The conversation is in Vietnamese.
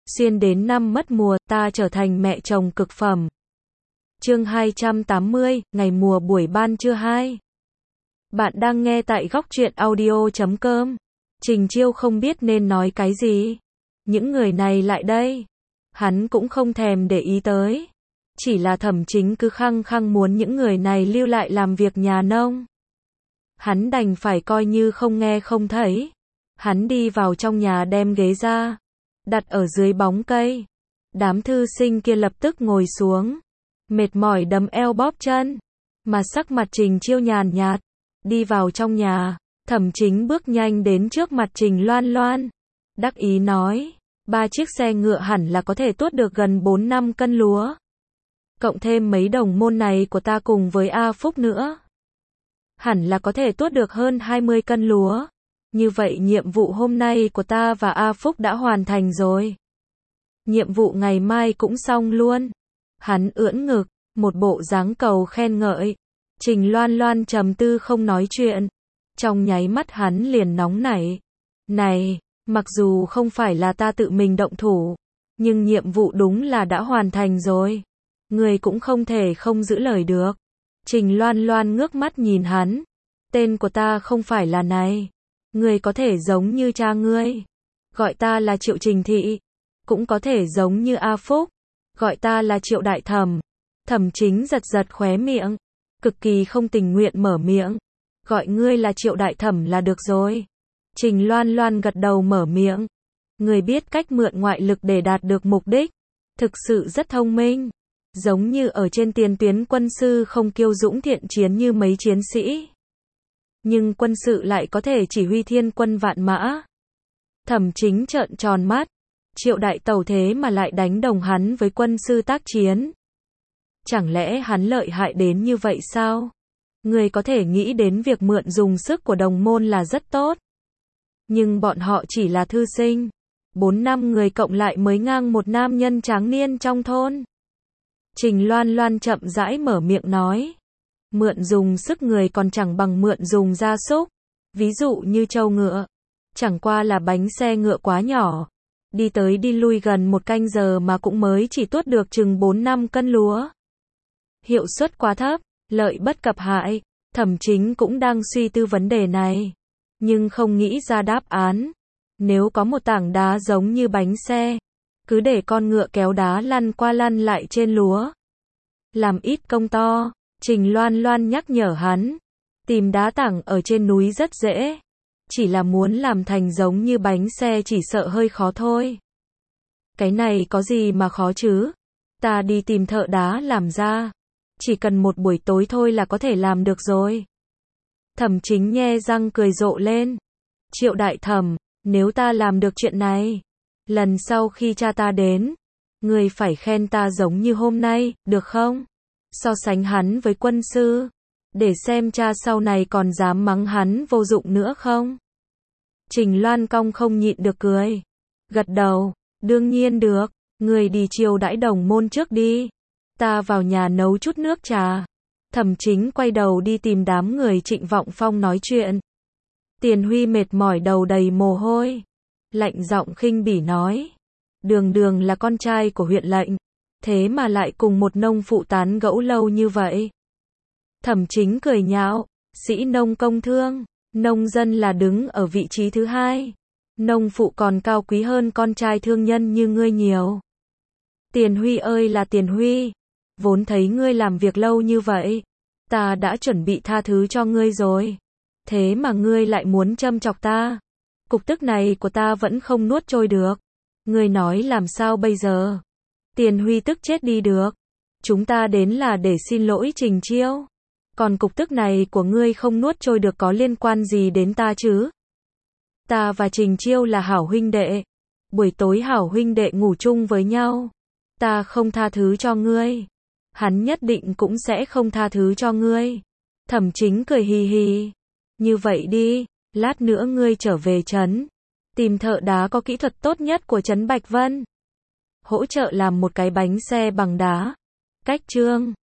xuyên đến năm mất mùa, ta trở thành mẹ chồng cực phẩm. Chương 280, ngày mùa buổi ban trưa 2. Bạn đang nghe tại góc truyện audio.com. Trình Chiêu không biết nên nói cái gì. Những người này lại đây. Hắn cũng không thèm để ý tới. Chỉ là Thẩm Chính cứ khăng khăng muốn những người này lưu lại làm việc nhà nông. Hắn đành phải coi như không nghe không thấy. Hắn đi vào trong nhà đem ghế ra, đặt ở dưới bóng cây. Đám thư sinh kia lập tức ngồi xuống, mệt mỏi đấm eo bóp chân, mà sắc mặt Trình Chiêu nhàn nhạt. Đi vào trong nhà, Thẩm Chính bước nhanh đến trước mặt Trình Loan Loan, đắc ý nói, 3 chiếc xe ngựa hẳn là có thể tuốt được gần 4-5 cân lúa. Cộng thêm mấy đồng môn này của ta cùng với A Phúc nữa, hẳn là có thể tuốt được hơn 20 cân lúa. Như vậy nhiệm vụ hôm nay của ta và A Phúc đã hoàn thành rồi. Nhiệm vụ ngày mai cũng xong luôn. Hắn ưỡn ngực, một bộ dáng cầu khen ngợi. Trình Loan Loan trầm tư không nói chuyện. Trong nháy mắt hắn liền nóng nảy. Này, mặc dù không phải là ta tự mình động thủ, nhưng nhiệm vụ đúng là đã hoàn thành rồi. Người cũng không thể không giữ lời được. Trình Loan Loan ngước mắt nhìn hắn. Tên của ta không phải là này. Ngươi có thể giống như cha ngươi, gọi ta là Triệu Trình Thị, cũng có thể giống như A Phúc, gọi ta là Triệu Đại Thẩm. Thẩm Chính giật giật khóe miệng, cực kỳ không tình nguyện mở miệng, gọi ngươi là Triệu Đại Thẩm là được rồi. Trình Loan Loan gật đầu mở miệng, người biết cách mượn ngoại lực để đạt được mục đích, thực sự rất thông minh, giống như ở trên tiền tuyến quân sư không kiêu dũng thiện chiến như mấy chiến sĩ. Nhưng quân sự lại có thể chỉ huy thiên quân vạn mã. Thẩm Chính trợn tròn mắt, Triệu đại tẩu thế mà lại đánh đồng hắn với quân sư tác chiến. Chẳng lẽ hắn lợi hại đến như vậy sao? Người có thể nghĩ đến việc mượn dùng sức của đồng môn là rất tốt. Nhưng bọn họ chỉ là thư sinh. 4-5 người cộng lại mới ngang một nam nhân tráng niên trong thôn. Trình Loan Loan chậm rãi mở miệng nói. Mượn dùng sức người còn chẳng bằng mượn dùng gia súc. Ví dụ như trâu ngựa. Chẳng qua là bánh xe ngựa quá nhỏ. Đi tới đi lui gần 1 canh giờ mà cũng mới chỉ tuốt được chừng 4-5 cân lúa. Hiệu suất quá thấp, lợi bất cập hại. Thẩm Chính cũng đang suy tư vấn đề này. Nhưng không nghĩ ra đáp án. Nếu có một tảng đá giống như bánh xe, cứ để con ngựa kéo đá lăn qua lăn lại trên lúa. Làm ít công to. Trình Loan Loan nhắc nhở hắn, tìm đá tảng ở trên núi rất dễ, chỉ là muốn làm thành giống như bánh xe chỉ sợ hơi khó thôi. Cái này có gì mà khó chứ? Ta đi tìm thợ đá làm ra, chỉ cần một buổi tối thôi là có thể làm được rồi. Thẩm Chính nhe răng cười rộ lên. Triệu đại thẩm, nếu ta làm được chuyện này, lần sau khi cha ta đến, người phải khen ta giống như hôm nay, được không? So sánh hắn với quân sư, để xem cha sau này còn dám mắng hắn vô dụng nữa không? Trình Loan cong không nhịn được cười. Gật đầu, đương nhiên được, người đi chiêu đãi đồng môn trước đi. Ta vào nhà nấu chút nước trà. Thẩm Chính quay đầu đi tìm đám người Trịnh Vọng Phong nói chuyện. Tiền Huy mệt mỏi đầu đầy mồ hôi. Lạnh giọng khinh bỉ nói. Đường Đường là con trai của huyện lệnh. Thế mà lại cùng một nông phụ tán gẫu lâu như vậy. Thẩm Chính cười nhạo, sĩ nông công thương, nông dân là đứng ở vị trí thứ 2. Nông phụ còn cao quý hơn con trai thương nhân như ngươi nhiều. Tiền Huy ơi là Tiền Huy, vốn thấy ngươi làm việc lâu như vậy, ta đã chuẩn bị tha thứ cho ngươi rồi. Thế mà ngươi lại muốn châm chọc ta. Cục tức này của ta vẫn không nuốt trôi được. Ngươi nói làm sao bây giờ? Tiền Huy tức chết đi được. Chúng ta đến là để xin lỗi Trình Chiêu. Còn cục tức này của ngươi không nuốt trôi được có liên quan gì đến ta chứ? Ta và Trình Chiêu là hảo huynh đệ. Buổi tối hảo huynh đệ ngủ chung với nhau. Ta không tha thứ cho ngươi. Hắn nhất định cũng sẽ không tha thứ cho ngươi. Thẩm Chính cười hì hì. Như vậy đi, lát nữa ngươi trở về trấn. Tìm thợ đá có kỹ thuật tốt nhất của trấn Bạch Vân. Hỗ trợ làm một cái bánh xe bằng đá. Cách chương